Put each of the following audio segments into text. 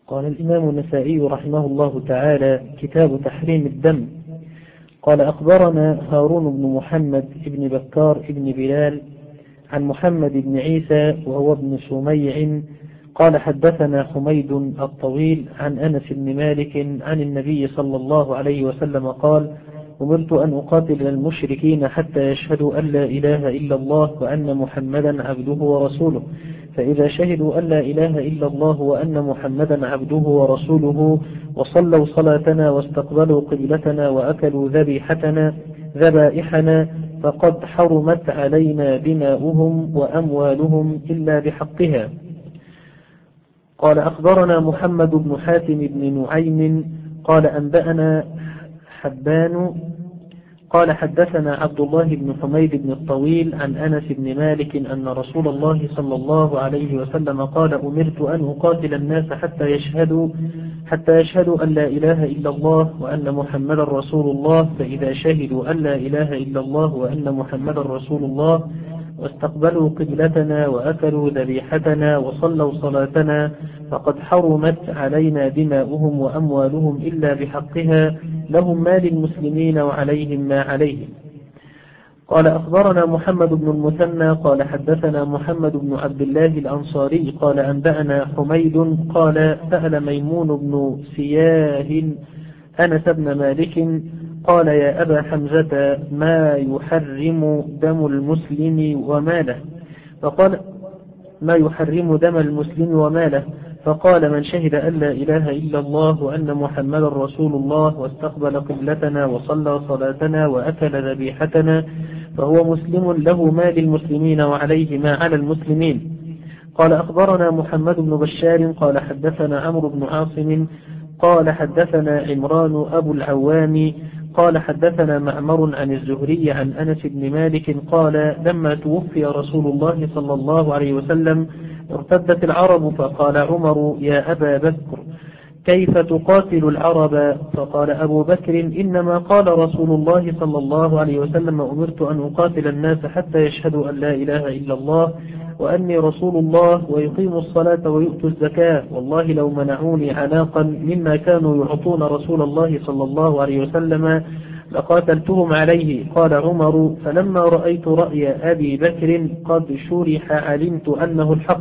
قال الإمام النسائي رحمه الله تعالى: كتاب تحريم الدم. قال: أخبرنا هارون بن محمد بن بكار بن بلال عن محمد بن عيسى وهو ابن سميع قال: حدثنا حميد الطويل عن أنس بن مالك عن النبي صلى الله عليه وسلم قال: أمرت أن أقاتل المشركين حتى يشهدوا أن لا إله إلا الله وأن محمدا عبده ورسوله، فإذا شهدوا أن لا إله إلا الله وأن محمدا عبده ورسوله وصلوا صلاتنا واستقبلوا قبلتنا وأكلوا ذبائحنا فقد حرمت علينا دماؤهم وأموالهم إلا بحقها. قال: أخبرنا محمد بن حاتم بن نعيم قال: أنبأنا حبان قال: حدثنا عبد الله بن حميد بن الطويل عن أنس بن مالك أن رسول الله صلى الله عليه وسلم قال: أمرت أن أقاتل الناس حتى يشهدوا أن لا إله إلا الله وأن محمدا رسول الله، فإذا شهدوا أن لا إله إلا الله وأن محمدا رسول الله واستقبلوا قبلتنا وأكلوا ذبيحتنا وصلوا صلاتنا فقد حرمت علينا دماؤهم وأموالهم إلا بحقها، لهم ما للمسلمين وعليهم ما عليهم. قال: أخبرنا محمد بن المثنى قال: حدثنا محمد بن عبد الله الأنصاري قال: أنبأنا حميد قال: سأل ميمون بن سياه أنس بن مالك قال: يا أبا حمزة، ما يحرم دم المسلم وماله؟ فقال: ما يحرم دم المسلم وماله؟ فقال: من شهد أن لا إله إلا الله وأن محمدا رسول الله واستقبل قبلتنا وصلى صلاتنا وأكل ذبيحتنا فهو مسلم، له ما للمسلمين وعليه ما على المسلمين. قال: أخبرنا محمد بن بشار قال: حدثنا عمرو بن عاصم قال: حدثنا عمران أبو العوام قال: حدثنا معمر عن الزهري عن أنس بن مالك قال: لما توفي رسول الله صلى الله عليه وسلم ارتدت العرب، فقال عمر: يا أبا بكر، كيف تقاتل العرب؟ فقال أبو بكر: إنما قال رسول الله صلى الله عليه وسلم: أمرت أن أقاتل الناس حتى يشهدوا أن لا إله إلا الله وأني رسول الله ويقيموا الصلاة ويؤتوا الزكاة، والله لو منعوني عناقا مما كانوا يعطون رسول الله صلى الله عليه وسلم لقاتلتهم عليه. قال عمر: فلما رأيت رأي أبي بكر قد شرح علمت أنه الحق.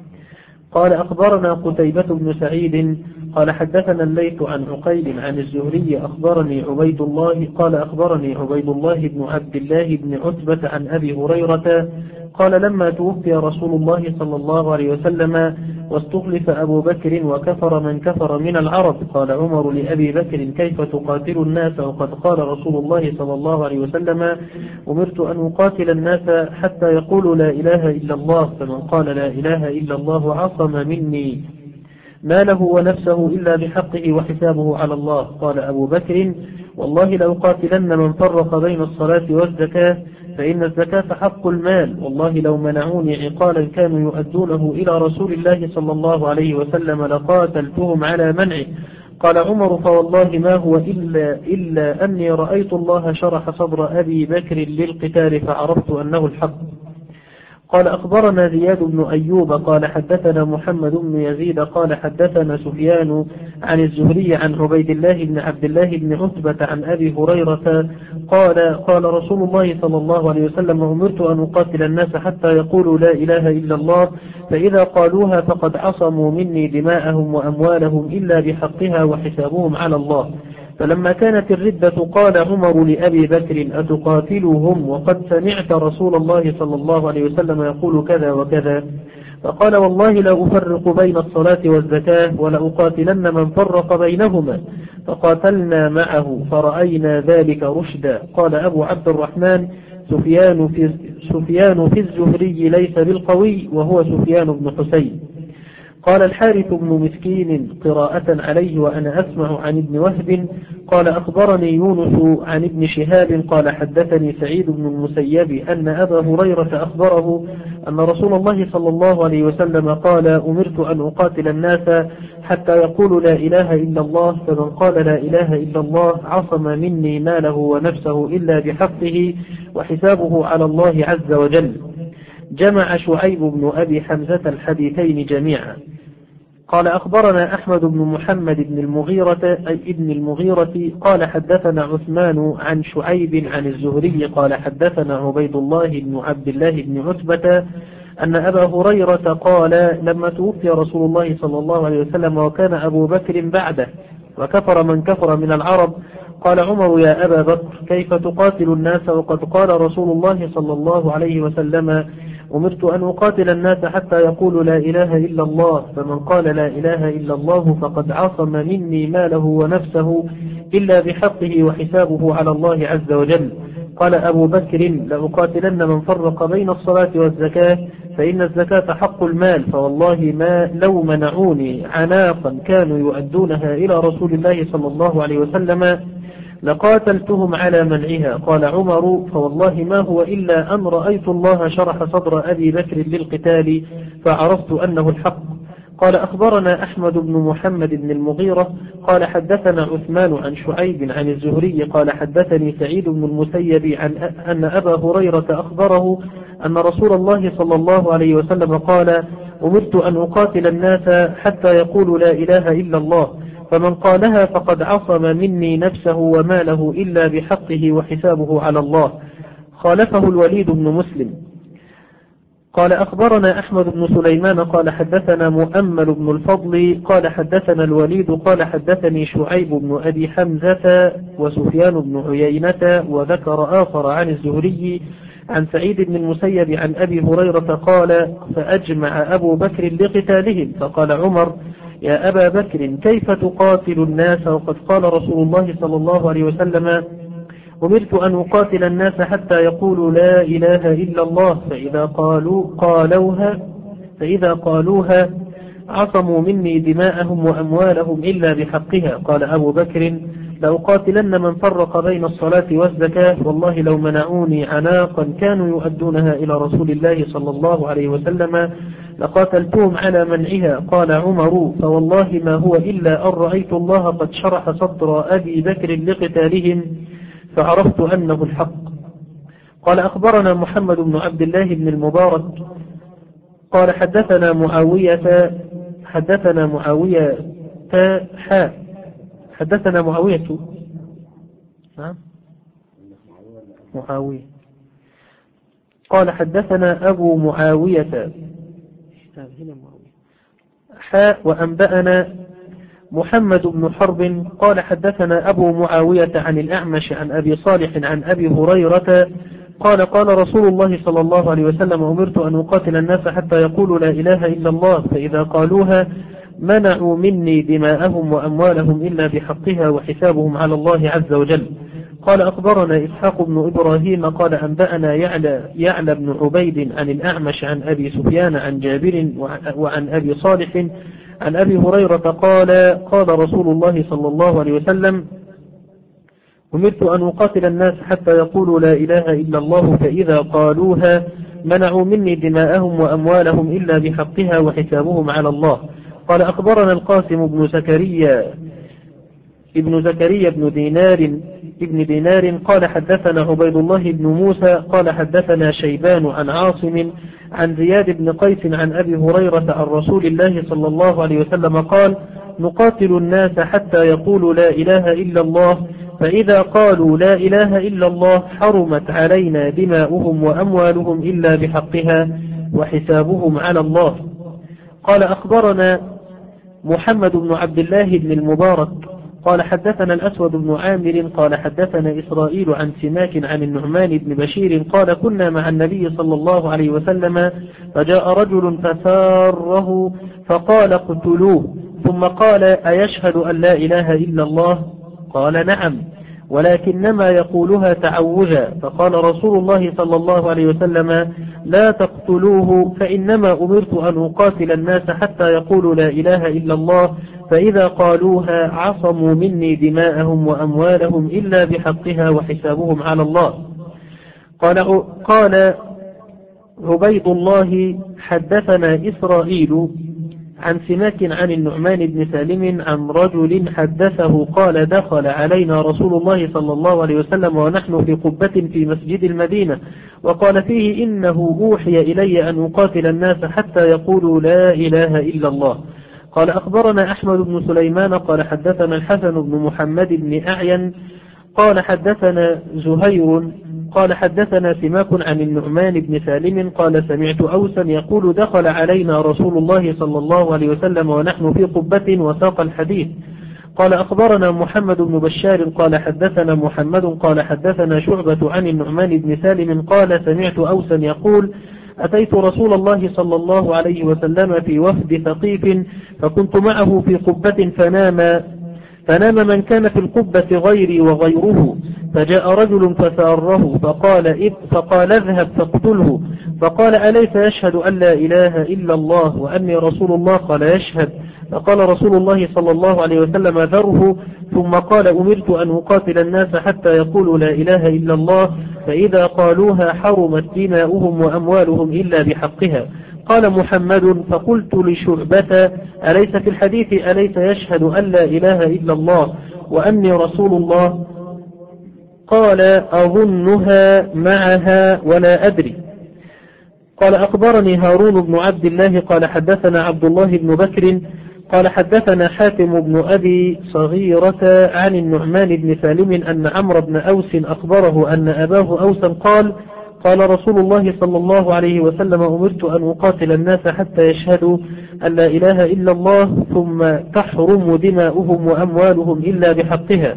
قال: أخبرنا قتيبة بن سعيد قال: حدثنا الليث عن عقيل عن الزهري أخبرني عبيد الله قال: أخبرني عبيد الله بن عبد الله بن عتبة عن أبي هريرة قال: لما توفي رسول الله صلى الله عليه وسلم واستخلف أبو بكر وكفر من كفر من العرب، قال عمر لأبي بكر: كيف تقاتل الناس وقد قال رسول الله صلى الله عليه وسلم: أمرت أن أقاتل الناس حتى يقولوا لا إله إلا الله، فمن قال لا إله إلا الله عصم مني ماله ونفسه إلا بحقه وحسابه على الله. قال أبو بكر: والله لأقاتلن من فرق بين الصلاة والزكاة، فإن الزكاة حق المال، والله لو منعوني عقالا كانوا يؤدونه إلى رسول الله صلى الله عليه وسلم لقاتلتهم على منعه. قال عمر: فوالله ما هو إلا أني رأيت الله شرح صدر أبي بكر للقتال فعرفت أنه الحق. قال: أخبرنا زياد بن أيوب قال: حدثنا محمد بن يزيد قال: حدثنا سفيان عن الزهري عن عبيد الله بن عبد الله بن عتبة عن أبي هريرة قال رسول الله صلى الله عليه وسلم: أمرت أن أقاتل الناس حتى يقولوا لا إله إلا الله، فإذا قالوها فقد عصموا مني دماءهم وأموالهم إلا بحقها وحسابهم على الله. فلما كانت الردة قال عمر لأبي بكر: أتقاتلهم وقد سمعت رسول الله صلى الله عليه وسلم يقول كذا وكذا؟ فقال: والله لا أفرق بين الصلاة والزكاة ولأقاتلن من فرق بينهما. فقاتلنا معه فرأينا ذلك رشدا. قال أبو عبد الرحمن: سفيان في الزهري ليس بالقوي، وهو سفيان بن حسين. قال الحارث بن مسكين قراءة عليه وأنا أسمع عن ابن وهب قال: أخبرني يونس عن ابن شهاب قال: حدثني سعيد بن المسيب أن أبا هريرة أخبره أن رسول الله صلى الله عليه وسلم قال: أمرت أن أقاتل الناس حتى يقولوا لا إله إلا الله، فمن قال لا إله إلا الله عصم مني ماله ونفسه إلا بحقه وحسابه على الله عز وجل. جمع شعيب بن أبي حمزة الحديثين جميعا. قال أخبرنا أحمد بن محمد بن المغيرة أي ابن المغيرة قال حدثنا عثمان عن شعيب عن الزهري قال حدثنا عبيد الله بن عبد الله بن عتبة أن أبا هريرة قال لما توفي رسول الله صلى الله عليه وسلم وكان أبو بكر بعده وكفر من كفر من العرب قال عمر يا أبا بكر كيف تقاتل الناس وقد قال رسول الله صلى الله عليه وسلم أمرت أن أقاتل الناس حتى يقولوا لا إله إلا الله فمن قال لا إله إلا الله فقد عصم مني ماله ونفسه إلا بحقه وحسابه على الله عز وجل. قال أبو بكر لأقاتلن من فرق بين الصلاة والزكاة فإن الزكاة حق المال فوالله ما لو منعوني عناقا كانوا يؤدونها إلى رسول الله صلى الله عليه وسلم لقاتلتهم على منعها. قال عمر فوالله ما هو إلا أن رأيت الله شرح صدر أبي بكر للقتال فعرفت أنه الحق. قال أخبرنا أحمد بن محمد بن المغيرة قال حدثنا عثمان عن شعيب عن الزهري قال حدثني سعيد بن المسيب عن أن أبا هريرة أخبره أن رسول الله صلى الله عليه وسلم قال أمرت أن أقاتل الناس حتى يقولوا لا إله إلا الله فمن قالها فقد عصم مني نفسه وماله إلا بحقه وحسابه على الله. خالفه الوليد بن مسلم. قال أخبرنا أحمد بن سليمان قال حدثنا مؤمل بن الفضل قال حدثنا الوليد قال حدثني شعيب بن أبي حمزة وسفيان بن عيينة وذكر آخر عن الزهري عن سعيد بن المسيب عن أبي هريرة قال فأجمع أبو بكر لقتالهم فقال عمر يا أبا بكر كيف تقاتل الناس وقد قال رسول الله صلى الله عليه وسلم أمرت أن أقاتل الناس حتى يقولوا لا إله إلا الله فإذا قالوها عصموا مني دماءهم وأموالهم إلا بحقها. قال أبو بكر لأقاتلن من فرق بين الصلاة والزكاة والله لو منعوني عناقا كانوا يؤدونها إلى رسول الله صلى الله عليه وسلم لقاتلتهم على منعها. قال عمر فوالله ما هو إلا أن رأيت الله قد شرح صدر أبي بكر لقتالهم فعرفت أنه الحق. قال أخبرنا محمد بن عبد الله بن المبارك قال حدثنا معاوية قال حدثنا أبو معاوية وأنبأنا محمد بن حرب قال حدثنا أبو معاوية عن الأعمش عن أبي صالح عن أبي هريرة قال قال رسول الله صلى الله عليه وسلم أمرت أن أقاتل الناس حتى يقولوا لا إله إلا الله فإذا قالوها منعوا مني دماءهم وأموالهم إلا بحقها وحسابهم على الله عز وجل. قال أخبرنا إسحاق بن إبراهيم قال أنبأنا يعلى بن عبيد عن الأعمش عن أبي سفيان عن جابر وعن أبي صالح عن أبي هريرة قال قال رسول الله صلى الله عليه وسلم أمرت أن أقاتل الناس حتى يقولوا لا إله إلا الله فإذا قالوها منعوا مني دماءهم وأموالهم إلا بحقها وحسابهم على الله. قال أخبرنا القاسم بن زكريا ابن دينار قال حدثنا عبيد الله بن موسى قال حدثنا شيبان عن عاصم عن زياد بن قيس عن أبي هريرة عن رسول الله صلى الله عليه وسلم قال نقاتل الناس حتى يقولوا لا إله إلا الله فإذا قالوا لا إله إلا الله حرمت علينا دماؤهم وأموالهم إلا بحقها وحسابهم على الله. قال أخبرنا محمد بن عبد الله بن المبارك قال حدثنا الأسود بن عامر قال حدثنا إسرائيل عن سماك عن النعمان بن بشير قال كنا مع النبي صلى الله عليه وسلم فجاء رجل فساره فقال اقتلوه ثم قال أيشهد أن لا إله إلا الله قال نعم ولكنما يقولها تعوجا فقال رسول الله صلى الله عليه وسلم لا تقتلوه فإنما أمرت أن أقاتل الناس حتى يقولوا لا إله إلا الله فإذا قالوها عصموا مني دماءهم وأموالهم إلا بحقها وحسابهم على الله. قال عبيد الله حدثنا إسرائيل عن سماك عن النعمان بن سالم عن رجل حدثه قال دخل علينا رسول الله صلى الله عليه وسلم ونحن في قبة في مسجد المدينة وقال فيه إنه أوحي إلي أن أقاتل الناس حتى يقولوا لا إله إلا الله. قال أخبرنا أحمد بن سليمان قال حدثنا الحسن بن محمد بن أعين قال حدثنا زهير قال حدثنا سماك عن النعمان بن سالم قال سمعت أوسا يقول دخل علينا رسول الله صلى الله عليه وسلم ونحن في قبة وساق الحديث. قال أخبرنا محمد بن بشار قال حدثنا محمد قال حدثنا شعبة عن النعمان بن سالم قال سمعت أوسا يقول أتيت رسول الله صلى الله عليه وسلم في وفد ثقيف فكنت معه في قبة فنام من كان في القبة غيري وغيره، فجاء رجل فساره فقال اذهب فاقتله، فقال أليس يشهد أن لا إله إلا الله وأني رسول الله؟ قال يشهد. فقال رسول الله صلى الله عليه وسلم ذره، ثم قال أمرت أن أقاتل الناس حتى يقولوا لا إله إلا الله، فإذا قالوها حرمت دماؤهم وأموالهم إلا بحقها. قال محمد فقلت لشعبة أليس في الحديث أليس يشهد أن لا إله إلا الله وأني رسول الله؟ قال أظنها معها ولا أدري. قال أخبرني هارون بن عبد الله قال حدثنا عبد الله بن بكر قال حدثنا حاتم بن أبي صغيرة عن النعمان بن سالم أن عمرو بن أوس أخبره أن أباه أوسا قال رسول الله صلى الله عليه وسلم أمرت أن أقاتل الناس حتى يشهدوا أن لا إله إلا الله ثم تحرم دماؤهم وأموالهم إلا بحقها.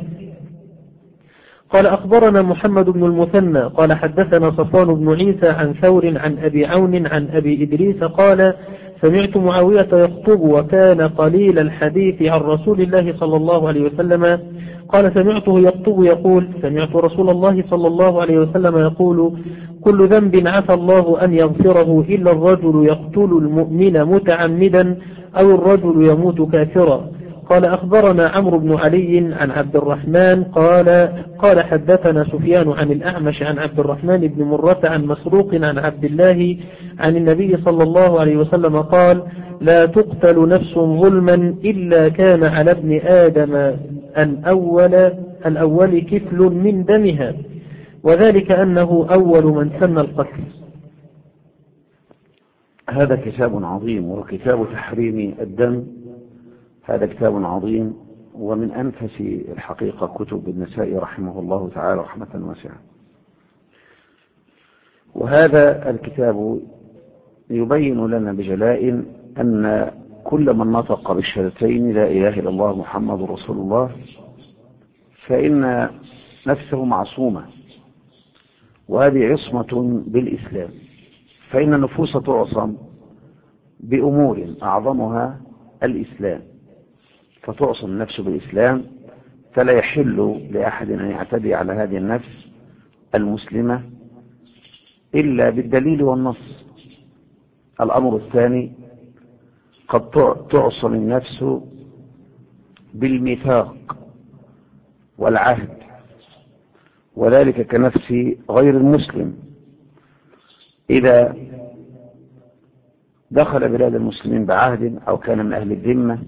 قال أخبرنا محمد بن المثنى قال حدثنا صفوان بن عيسى عن ثور عن أبي عون عن أبي إدريس قال سمعت معاوية يخطب وكان قليل الحديث عن رسول الله صلى الله عليه وسلم قال سمعته يخطب يقول سمعت رسول الله صلى الله عليه وسلم يقول كل ذنب عسى الله أن يغفره إلا الرجل يقتل المؤمن متعمدا أو الرجل يموت كافرا. قال أخبرنا عمرو بن علي عن عبد الرحمن قال حدثنا سفيان عن الأعمش عن عبد الرحمن بن مرة عن مسروق عن عبد الله عن النبي صلى الله عليه وسلم قال لا تقتل نفس ظلما إلا كان على ابن آدم الأول كفل من دمها، وذلك أنه أول من سن القتل. هذا كتاب عظيم وكتاب تحريم الدم. هذا كتاب عظيم ومن أنفس الحقيقة كتب النسائي رحمه الله تعالى رحمة واسعة. وهذا الكتاب يبين لنا بجلاء أن كل من نطق بالشهادتين لا إله إلا الله محمد رسول الله فإن نفسه معصومة، وهذه عصمة بالإسلام، فإن النفوس تعصم بأمور أعظمها الإسلام، فتعصم النفس بالإسلام، فلا يحل لأحد أن يعتدي على هذه النفس المسلمة إلا بالدليل والنص. الأمر الثاني قد تعصم النفس بالميثاق والعهد، وذلك كنفس غير المسلم إذا دخل بلاد المسلمين بعهد أو كان من أهل الذمة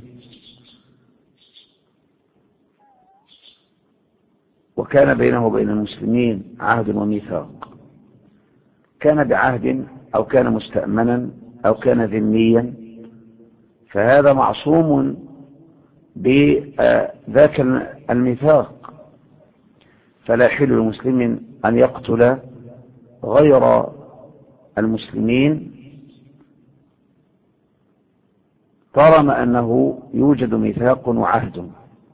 وكان بينه وبين المسلمين عهد وميثاق، كان بعهد أو كان مستأمنا أو كان ذميا، فهذا معصوم بذاك الميثاق، فلا يحل للمسلم أن يقتل غير المسلمين طالما أنه يوجد ميثاق وعهد.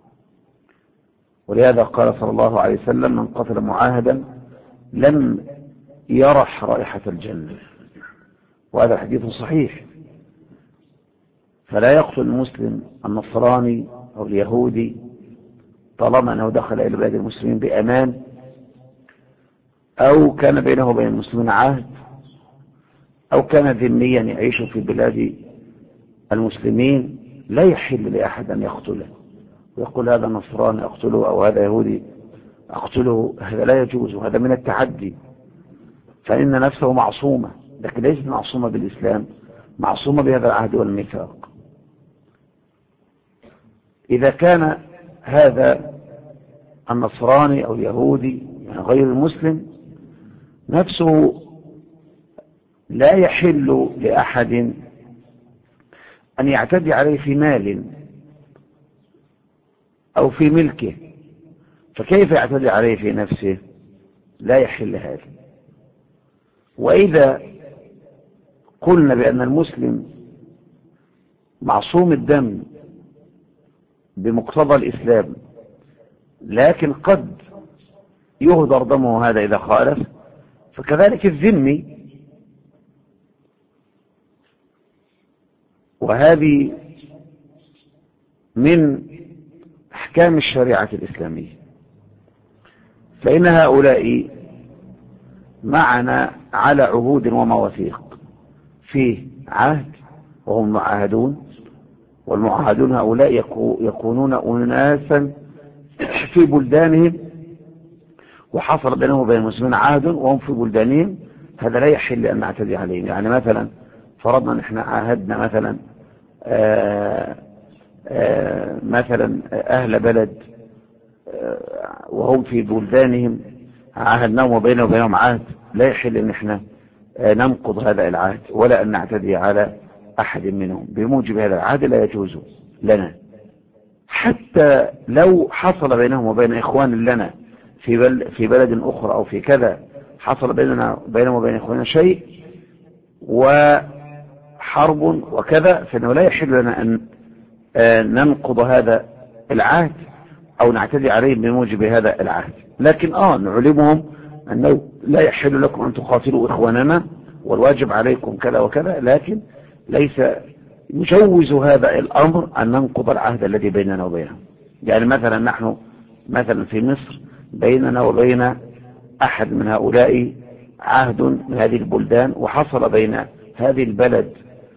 ولهذا قال صلى الله عليه وسلم من قتل معاهدا لم يرح رائحة الجنة، وهذا حديث صحيح. فلا يقتل المسلم النصراني أو اليهودي طالما أنه دخل إلى بلاد المسلمين بأمان أو كان بينه وبين المسلمين عهد أو كان ذميا يعيش في بلاد المسلمين. لا يحل لأحد أن يقتله ويقول هذا نصراني أقتله أو هذا يهودي أقتله، هذا لا يجوز، وهذا من التعدي، فإن نفسه معصومة، لكن ليست معصومة بالإسلام، معصومة بهذا العهد والميثاق. إذا كان هذا النصراني أو اليهودي يعني غير المسلم نفسه لا يحل لأحد أن يعتدي عليه في مال أو في ملكه، فكيف يعتدي عليه في نفسه؟ لا يحل هذا. وإذا قلنا بأن المسلم معصوم الدم بمقتضى الإسلام، لكن قد يهدر دمه هذا إذا خالف، فكذلك الذمي. وهذه من أحكام الشريعة الإسلامية. فإن هؤلاء معنا على عهود ومواثيق، فيه عهد وهم معاهدون، والمعاهدون هؤلاء يكونون أناسا في بلدانهم، وحصل بينهم وبين المسلمين عهد وهم في بلدانهم، هذا لا يحل أن نعتدي عليهم. يعني مثلا فرضنا أن احنا عاهدنا مثلا أهل بلد وهم في بلدانهم، عاهدناهم وبينهم عهد، لا يحل أن احنا ننقض هذا العهد ولا أن نعتدي على أحد منهم بموجب هذا العهد، لا يجوز لنا. حتى لو حصل بينهم وبين إخوان لنا في بلد أخرى أو في كذا، حصل بينهم وبين إخواننا شيء وحرب وكذا، فإنه لا يحل لنا أن ننقض هذا العهد أو نعتدي عليهم بموجب هذا العهد. لكن نعلمهم أنه لا يحل لكم أن تقاتلوا إخواننا والواجب عليكم كذا وكذا، لكن ليس يجوز هذا الأمر أن ننقض العهد الذي بيننا وبينهم. يعني مثلا نحن مثلا في مصر بيننا وبين أحد من هؤلاء عهد من هذه البلدان، وحصل بين هذه البلد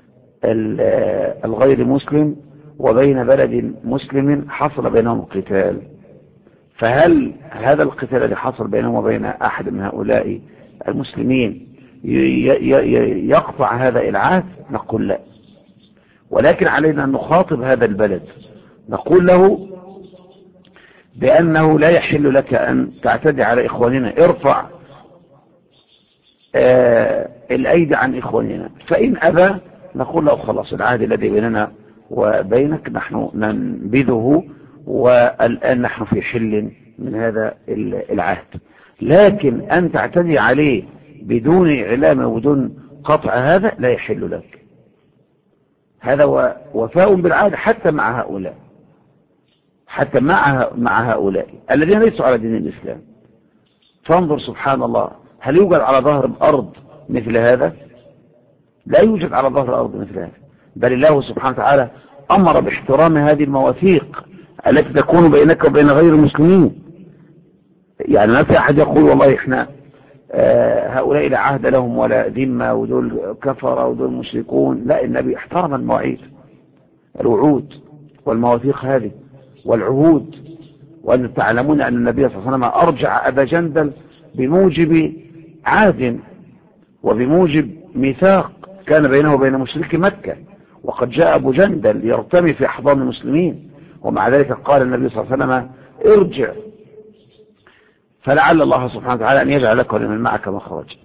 الغير مسلم وبين بلد مسلم حصل بينهم قتال، فهل هذا القتال الذي حصل بينهم وبين أحد من هؤلاء المسلمين يقطع هذا العهد؟ نقول لا. ولكن علينا أن نخاطب هذا البلد، نقول له بأنه لا يحل لك أن تعتدي على إخواننا، ارفع الأيدي عن إخواننا. فإن أبى نقول له خلاص، العهد الذي بيننا وبينك نحن ننبذه، والآن نحن في حل من هذا العهد. لكن أن تعتدي عليه بدون إعلام وبدون قطع هذا لا يحل لك. هذا وفاء بالعهد حتى مع هؤلاء، حتى مع هؤلاء الذين ليسوا على دين الإسلام. فانظر سبحان الله، هل يوجد على ظهر الأرض مثل هذا؟ لا يوجد على ظهر الأرض مثل هذا، بل الله سبحانه وتعالى أمر باحترام هذه المواثيق التي تكون بينك وبين غير المسلمين. يعني ما في أحد يقول والله إحنا هؤلاء لا عهد لهم ولا ذمة ودول كفر ودول مشركون. لا، النبي احترم المواعيد، الوعود والمواثيق هذه والعهود. وأن تعلمون أن النبي صلى الله عليه وسلم أرجع أبا جندل بموجب عهد وبموجب ميثاق كان بينه وبين مشركي مكة، وقد جاء أبو جندل يرتمي في أحضان المسلمين، ومع ذلك قال النبي صلى الله عليه وسلم ارجع فلعل الله سبحانه وتعالى أن يجعل لك ولمن معك مخرج.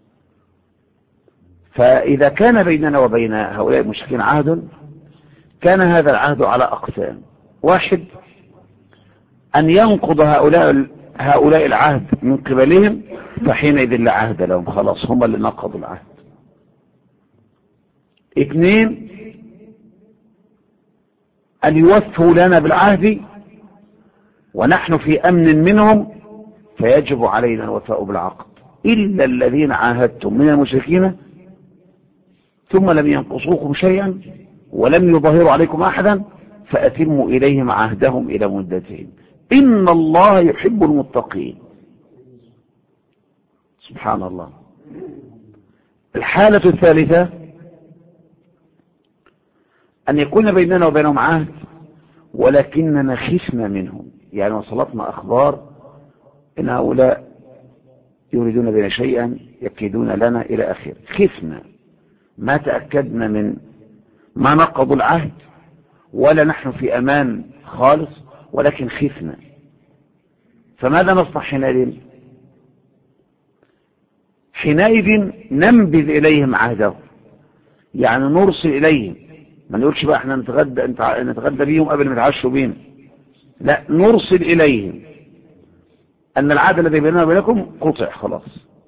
فإذا كان بيننا وبين هؤلاء المشركين عهد، كان هذا العهد على أقسام. واحد، أن ينقض هؤلاء العهد من قبلهم، فحينئذ لا عهد لهم، خلاص هم اللي نقضوا العهد. اثنين، أن يوفوا لنا بالعهد ونحن في أمن منهم، فيجب علينا الوفاء بالعقد، إلا الذين عاهدتم من المشركين ثم لم ينقصوكم شيئا ولم يظاهروا عليكم أحدا فأتموا إليهم عهدهم إلى مدتهم، إن الله يحب المتقين. سبحان الله. الحالة الثالثة، أن يكون بيننا وبينهم عهد ولكننا خفنا منهم، يعني وصلتنا أخبار إن هؤلاء يريدون بنا شيئا يكيدون لنا إلى آخره، خفنا، ما تأكدنا من ما نقضوا العهد ولا نحن في أمان خالص، ولكن خفنا. فماذا نصنع حينئذ؟ حينئذ ننبذ إليهم عهدهم، يعني نرسل إليهم ما نقولش بقى احنا نتغدى بيهم قبل ما يتعشوا بينا، لا، نرسل إليهم أن العهد الذي بيننا وبينكم قطع خلاص.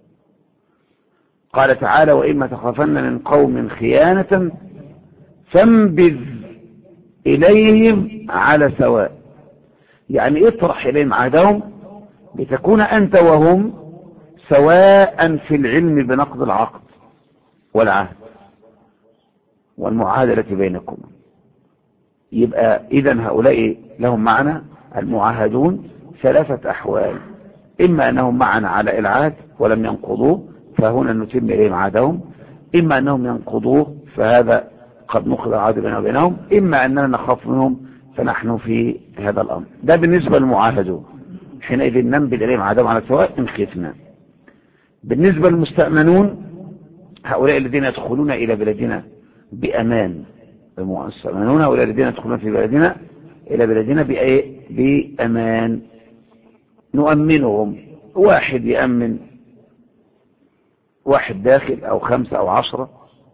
قال تعالى: وإما تخافن من قوم خيانة فانبذ إليهم على سواء. يعني اطرح إليهم عهدهم لتكون أنت وهم سواء في العلم بنقض العقد والعهد والمعاهدة التي بينكم. يبقى إذن هؤلاء لهم معنى المعاهدون 3 أحوال: إما أنهم معنا على العهد ولم ينقضوه فهنا نتم إليهم عهدهم، إما أنهم ينقضوه فهذا قد نقض العهد بيننا وبينهم، إما أننا نخاف منهم فنحن في هذا الأمر. ده بالنسبة للمعاهدون، حينئذ ننبذ إليهم عهدهم على سواء إن خفنا. بالنسبة للمستأمنون، هؤلاء الذين يدخلون إلى بلادنا بأمان، المستأمنون هؤلاء الذين يدخلون في بلادنا إلى بلادنا بأمان، نؤمنهم. واحد يأمن واحد داخل أو 5 أو 10،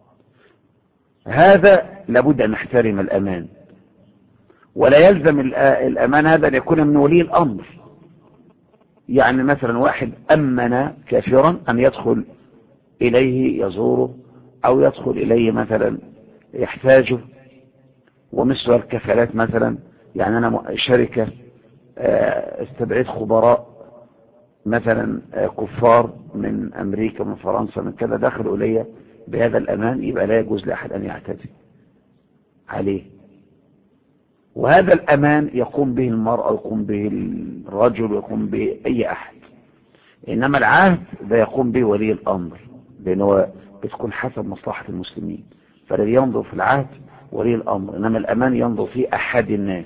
هذا لابد أن نحترم الأمان، ولا يلزم الأمان هذا أن يكون من ولي الأمر. يعني مثلا واحد أمن كافرا أن يدخل إليه يزوره أو يدخل إليه مثلا يحتاجه، ومثل الكفالات مثلا. يعني أنا شركة استبعد خبراء مثلا كفار من أمريكا من فرنسا من كذا دخلوا إلي بهذا الأمان، يبقى لا يجوز لأحد أن يعتدي عليه. وهذا الأمان يقوم به المرأة، يقوم به الرجل، يقوم به أي أحد. إنما العهد ده يقوم به ولي الأمر، لأنه بتكون حسب مصلحة المسلمين، فالذي ينظر في العهد ولي الأمر، إنما الأمان ينظر في أحد الناس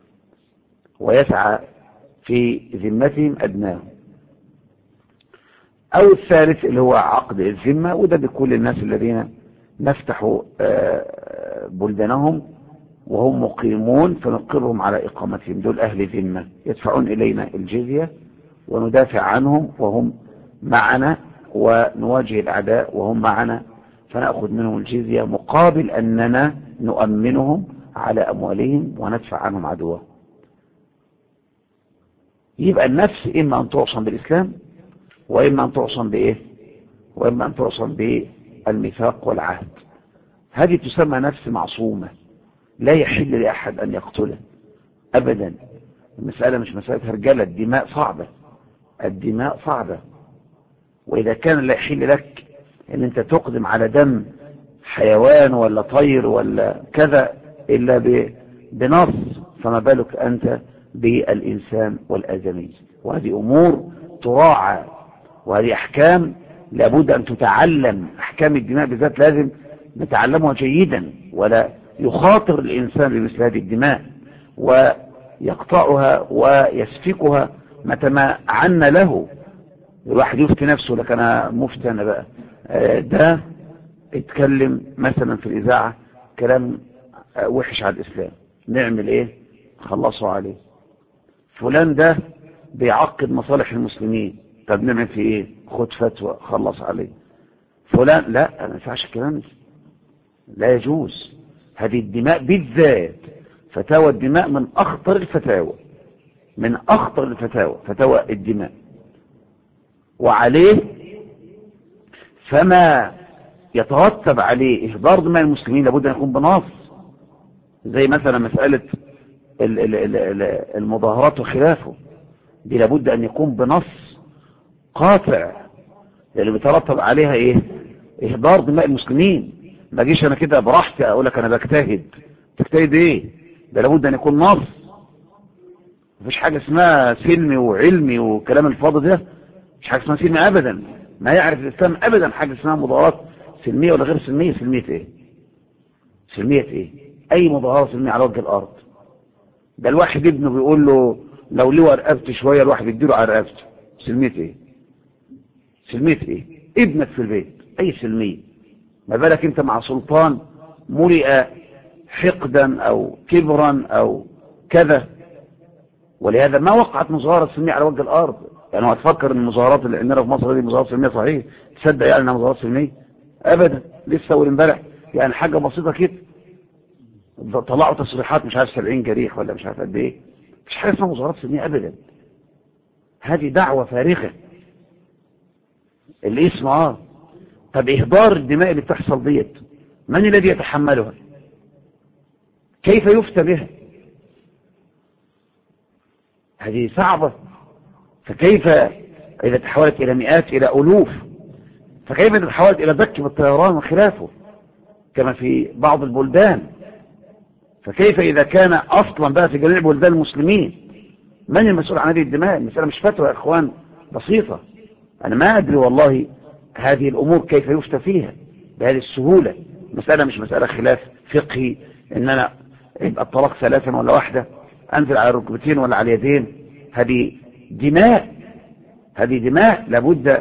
ويسعى في ذمتهم أدناهم. أو الثالث اللي هو عقد الذمة، وده بكل الناس الذين نفتح بلدانهم وهم مقيمون فنقرهم على إقامتهم، دول أهل ذمة يدفعون إلينا الجزية وندافع عنهم وهم معنا، ونواجه الأعداء وهم معنا فنأخذ منهم الجزية مقابل أننا نؤمنهم على أموالهم وندفع عنهم عدوهم. يبقى النفس إما أن تعصم بالإسلام، وإما أن تعصم بإيه؟ وإما أن تعصم بالميثاق والعهد. هذه تسمى نفس معصومة، لا يحل لأحد أن يقتله أبدا. المسألة مش مسألة رجالة، الدماء صعبة، الدماء صعبة. وإذا كان لا يحل لك أن أنت تقدم على دم حيوان ولا طير ولا كذا إلا بنص، فما بالك أنت بالإنسان والآدمي. وهذه أمور تراعى، وهذه أحكام لابد أن تتعلم. أحكام الدماء بالذات لازم نتعلمها جيدا، ولا يخاطر الإنسان بمثل هذه الدماء ويقطعها ويسفكها متى ما عن له. الواحد يفتي نفسه، لك أنا مفتي أنا بقى، ده اتكلم مثلا في الإذاعة كلام وحش على الإسلام، نعمل إيه؟ خلصوا عليه. فلان ده بيعقد مصالح المسلمين، طب نعمل في إيه؟ خد فتوى خلص عليه. فلان لا، ما ينفعش الكلام، لا يجوز. هذه الدماء بالذات، فتاوى الدماء من أخطر الفتاوى، من أخطر الفتاوى فتاوى الدماء. وعليه فما يترتب عليه إهدار دماء المسلمين لابد أن يكون بنص، زي مثلا مسألة المظاهرات وخلافه، دي لابد أن يكون بنص قاطع، اللي بيترتب عليها إيه؟ إهدار دماء المسلمين. ما جيش أنا كده براحتي أقول لك أنا بجتهد. تجتهد إيه؟ ده لابد أن يكون نص. مفيش حاجة اسمها سلمي وعلمي وكلام الفاضي ده، مش حاجة اسمها سلمي أبدا. ما يعرف الإسلام أبدا حاجة اسمها مظاهرات سلمية ولا غير سلمية. سلمية إيه؟ سلمية إيه؟ أي مظاهرة سلمية على وجه الأرض؟ ده الواحد ابنه بيقول له لو ليه رقبته شوية الواحد يديله على رقبته. سلمية إيه؟ سلمية إيه؟ ابنك في البيت، أي سلمية؟ ما بالك أنت مع سلطان ملئ حقدا أو كبرا أو كذا. ولهذا ما وقعت مظاهرة سلمية على وجه الأرض. يعني هو هتفكر ان المظاهرات اللي عندنا في مصر دي مظاهرات سلمية صحيح؟ تصدق يعني انها مظاهرات سلمية؟ ابدا. لسه اول امبارح يعني حاجة بسيطة كده طلعوا تصريحات مش عارف 70 جريح ولا مش عارف قد ايه. مش حاجة اسمها مظاهرات سلمية ابدا، هذه دعوة فارغة الاسم. طب اهدار الدماء اللي بتحصل ديت من الذي يتحملها؟ كيف يفتى بها؟ هذه صعبة. فكيف إذا تحولت إلى مئات إلى ألوف؟ فكيف إذا تحولت إلى دك بالطيران وخلافه كما في بعض البلدان؟ فكيف إذا كان أصلا بقى في جميع بلدان المسلمين؟ من المسؤول عن هذه الدماء؟ المسألة مش فتوى يا إخوان بسيطة. أنا ما أدري والله هذه الأمور كيف يفتى فيها بهذه السهولة. مسألة مش مسألة خلاف فقهي إن أنا يبقى الطلاق 3 ولا 1، أنزل على الركبتين ولا على اليدين. هذه دماء، هذه دماء لابد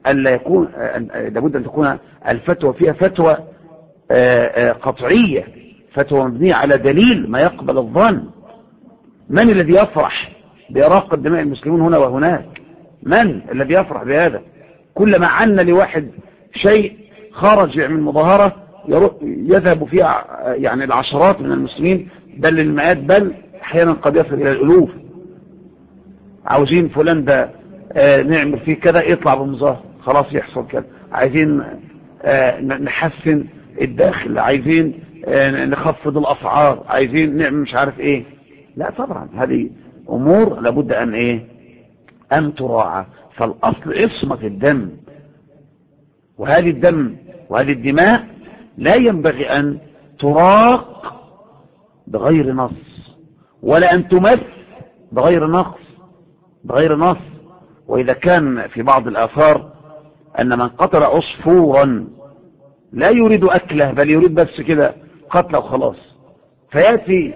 أن تكون الفتوى فيها فتوى قطعية، فتوى مبنية على دليل ما يقبل الظن. من الذي يفرح بإراقة دماء المسلمين هنا وهناك؟ من الذي يفرح بهذا؟ كلما عنا لواحد شيء خرج من مظاهرة يذهب فيها يعني العشرات من المسلمين بل المئات، بل احيانا قد يصل الى الالوف. عاوزين فلان ده نعمل فيه كذا، يطلع بمظاهر خلاص يحصل كذا. عايزين نحسن الداخل، عايزين نخفض الاسعار، عايزين نعمل مش عارف ايه. لا طبعا هذه امور لابد ان تراعى. فالاصل عصمة الدم، وهذه الدم وهذه الدماء لا ينبغي ان تراق بغير نص، ولا ان تمس بغير نص. واذا كان في بعض الاثار ان من قتل عصفورا لا يريد اكله بل يريد بس كده قتله وخلاص، فياتي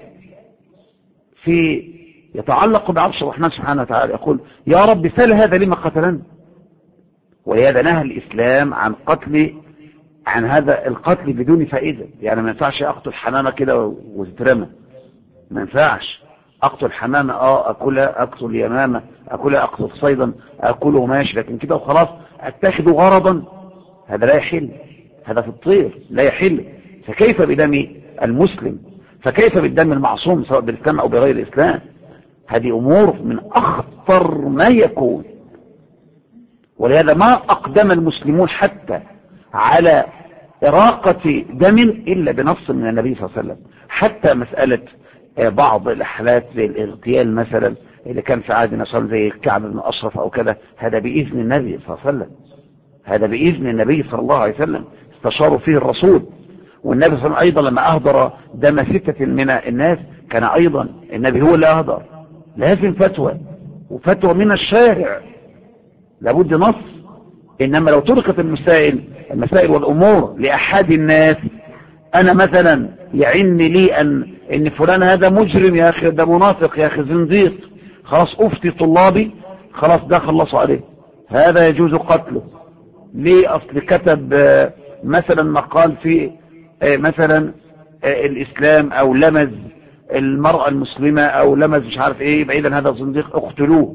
في يتعلق بعرش الرحمن سبحانه وتعالى يقول يا رب سل هذا لما قتلنا. ولهذا نهى الاسلام عن هذا القتل بدون فائده. يعني ما ينفعش اقتل حمامه كده وتترمى، ما ينفعش. اقتل حمامه اكلها، اقتل يمامه اكلها، اقتل صيدا اكله ماشي، لكن كده وخلاص اتخذ غرضا هذا لا يحل. هذا في الطير لا يحل. فكيف بدم المسلم؟ فكيف بالدم المعصوم سواء بالاسلام او بغير الاسلام؟ هذه امور من اخطر ما يكون. ولهذا ما اقدم المسلمون حتى على اراقة دم الا بنص من النبي صلى الله عليه وسلم. حتى مسألة بعض الاحالات زي الاغتيال مثلا اللي كان في عهد النبي زي الكعب بن اشرف او كذا، هذا باذن النبي صلى الله عليه وسلم. هذا باذن النبي صلى الله عليه وسلم استشاروا فيه الرسول. والنبي صلى الله عليه وسلم ايضا لما اهدر دم 6 من الناس كان ايضا النبي هو اللي اهدر. لازم فتوى، وفتوى من الشارع، لابد نص. انما لو تركت المسائل والامور لاحد الناس، انا مثلا يعني لي ان فلان هذا مجرم يا اخي، ده منافق يا اخي، زنديق، خلاص افتي طلابي خلاص ده خلصوا عليه، هذا يجوز قتله. ليه؟ اصل كتب مثلا مقال في مثلا الاسلام او لمز المرأة المسلمة او لمز مش عارف ايه، بعيدا هذا زنديق اقتلوه.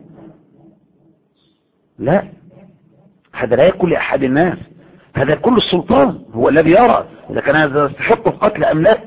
لا هذا لا يكون لأحد الناس، هذا كل السلطان هو الذي يرى إذا كان هذا يستحق القتل أم لا.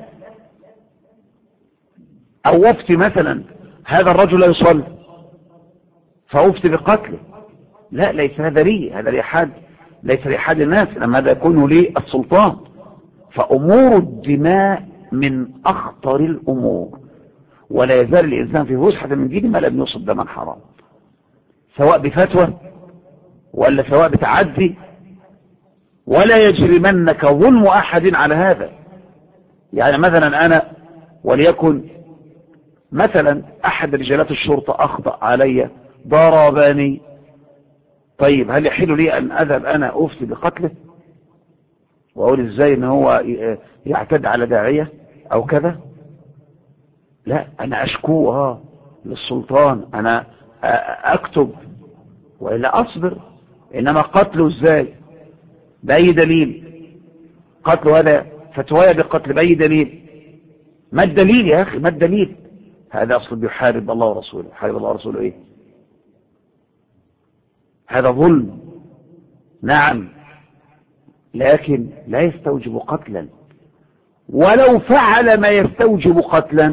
أو أفتي مثلا هذا الرجل لا يصلي فأفتي بقتله، لا ليس هذا لي، هذا ليس لأحد الناس، لما هذا يكون لي السلطان. فأمور الدماء من أخطر الأمور، ولا يزال الإنسان في فسحة من دين ما لم يصب دما حرام، سواء بفتوى ولا سواء بتعدي. ولا يجرمنك ظلم أحد على هذا. يعني مثلا أنا وليكن مثلا أحد رجالات الشرطة أخطأ علي ضربني، طيب هل يحل لي أن أذهب أنا أفتي بقتله وأقول إزاي أن هو يعتد على داعية أو كذا؟ لا، أنا أشكوها للسلطان، أنا أكتب وإلا أصبر. إنما قتله إزاي؟ بأي دليل؟ قتله هذا فتوايا بقتل بأي دليل؟ ما الدليل يا أخي؟ ما الدليل؟ هذا أصل بيحارب الله ورسوله. حارب الله ورسوله إيه؟ هذا ظلم نعم، لكن لا يستوجب قتلا. ولو فعل ما يستوجب قتلا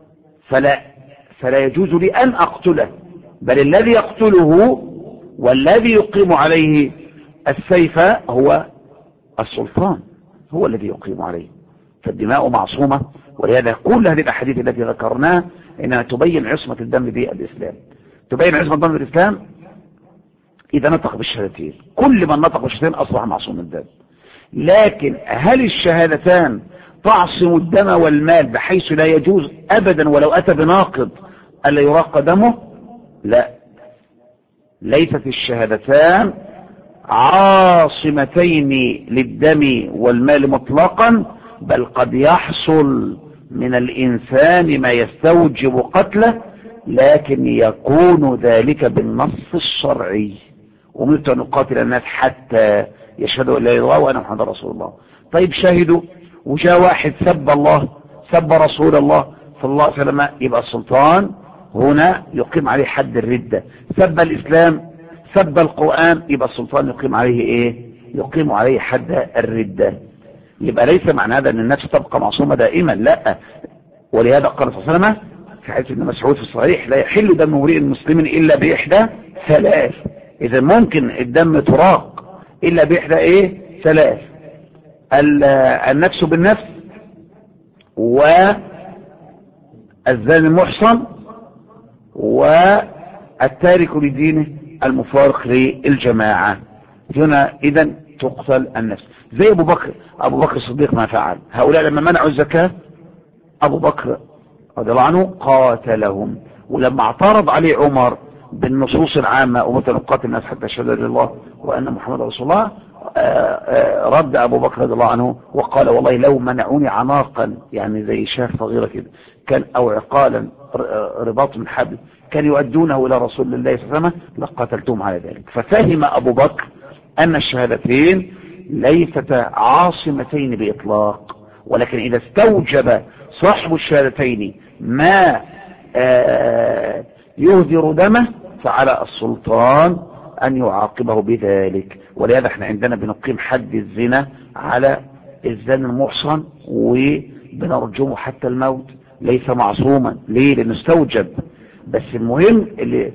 فلا يجوز لي أن أقتله، بل الذي يقتله والذي يقيم عليه السيف هو السلطان، هو الذي يقيم عليه. فالدماء معصومة، ولهذا كل هذه الأحاديث التي ذكرناها إنها تبين عصمة الدم بالإسلام، تبين عصمة الدم بالإسلام. إذا نطق بالشهادتين، كل من نطق بالشهادتين أصبح معصوم الدم. لكن هل الشهادتان تعصم الدم والمال بحيث لا يجوز أبدا ولو أتى بناقض ألا يراق دمه؟ لا، ليست الشهادتان عاصمتين للدم والمال مطلقا، بل قد يحصل من الإنسان ما يستوجب قتله، لكن يكون ذلك بالنص الشرعي. أمرت أن أقاتل الناس حتى يشهدوا أن لا إله إلا الله وأن محمد رسول الله. طيب شهدوا وجاء واحد سب الله، سب رسول الله صلى الله عليه وسلم، يبقى السلطان هنا يقيم عليه حد الردة. سب الإسلام، سب القرآن، يبقى السلطان يقيم عليه إيه؟ يقيم عليه حد الردة. يبقى ليس معنى هذا أن النفس تبقى معصومة دائما، لا. ولهذا قال صلى الله عليه وسلم في حديث ابن مسعود في الصحيح: لا يحل دم امرئ مسلم إلا بإحدى ثلاث. إذا ممكن الدم تراق إلا بإحدى إيه؟ ثلاث: النفس بالنفس، والزاني المحصن، والتارك لدينه المفارق للجماعة. هنا إذن تقتل النفس. زي أبو بكر الصديق ما فعل. هؤلاء لما منعوا الزكاة أبو بكر رضي الله عنه قاتلهم، ولما اعترض عليه عمر بالنصوص العامة أمرت أن أقاتل الناس حتى يشهدوا أن لا إله إلا الله وأن محمد رسول الله، رد أبو بكر رضي الله عنه وقال: والله لو منعوني عناقا، يعني زي شاة صغيرة كده، كان أو عقالا رباط من حبل كان يؤدونه إلى رسول الله صلى الله عليه وسلم لقاتلتهم على ذلك. ففهم أبو بكر أن الشهادتين ليستا عاصمتين بإطلاق، ولكن إذا استوجب صاحب الشهادتين ما يهدر دمه فعلى السلطان أن يعاقبه بذلك. ولهذا احنا عندنا بنقيم حد الزنا على الزاني المحصن وبنرجمه حتى الموت، ليس معصوما. ليه؟ لأنه استوجب. بس المهم اللي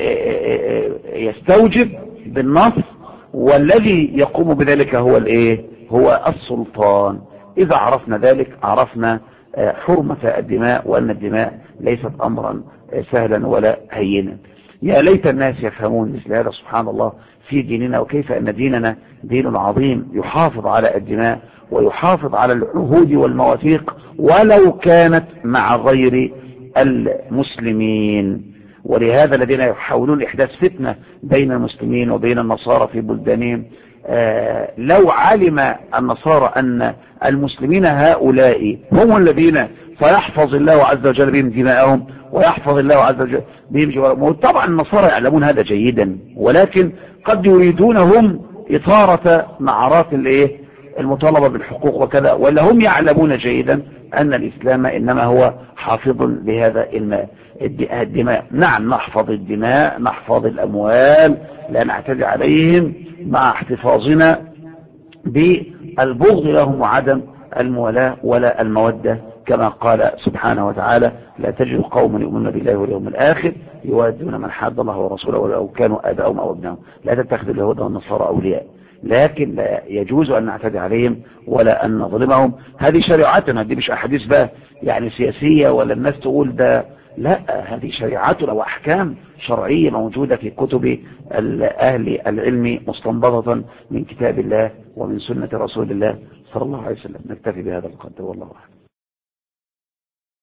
يستوجب بالنص، والذي يقوم بذلك هو الايه؟ هو السلطان. إذا عرفنا ذلك عرفنا حرمة الدماء، وأن الدماء ليست أمرا سهلا ولا هينا. يا ليت الناس يفهمون مثل هذا سبحان الله في ديننا، وكيف أن ديننا دين عظيم يحافظ على الدماء ويحافظ على العهود والمواثيق ولو كانت مع غير المسلمين. ولهذا الذين يحاولون إحداث فتنة بين المسلمين وبين النصارى في بلدانهم، لو علم النصارى أن المسلمين هؤلاء هم الذين فيحفظ الله عز وجل بهم دماءهم ويحفظ الله عز وجل بهم جوارهم. طبعا النصارى يعلمون هذا جيدا، ولكن قد يريدون هم إثارة نعرات المطالبة بالحقوق وكذا، ولا هم يعلمون جيدا أن الإسلام إنما هو حافظ لهذا الدماء. نعم، نحفظ الدماء، نحفظ الأموال، لا نعتدي عليهم، مع احتفاظنا بالبغض لهم وعدم المولاة ولا المودة، كما قال سبحانه وتعالى: لا تجد قوما يؤمنون بالله واليوم الآخر يوادون من حاد الله ورسوله ولو كانوا آباءهم أو أبناءهم. لا تتخذوا اليهود والنصارى أولياء، لكن لا يجوز أن نعتدي عليهم ولا أن نظلمهم. هذه شريعتنا، دي مش أحاديث بقى يعني سياسية ولا الناس تقول ده، لا، هذه شريعتنا وأحكام شرعية موجودة في كتب أهل العلم مستنبطة من كتاب الله ومن سنة رسول الله صلى الله عليه وسلم. نكتفي بهذا القدر والله أعلم.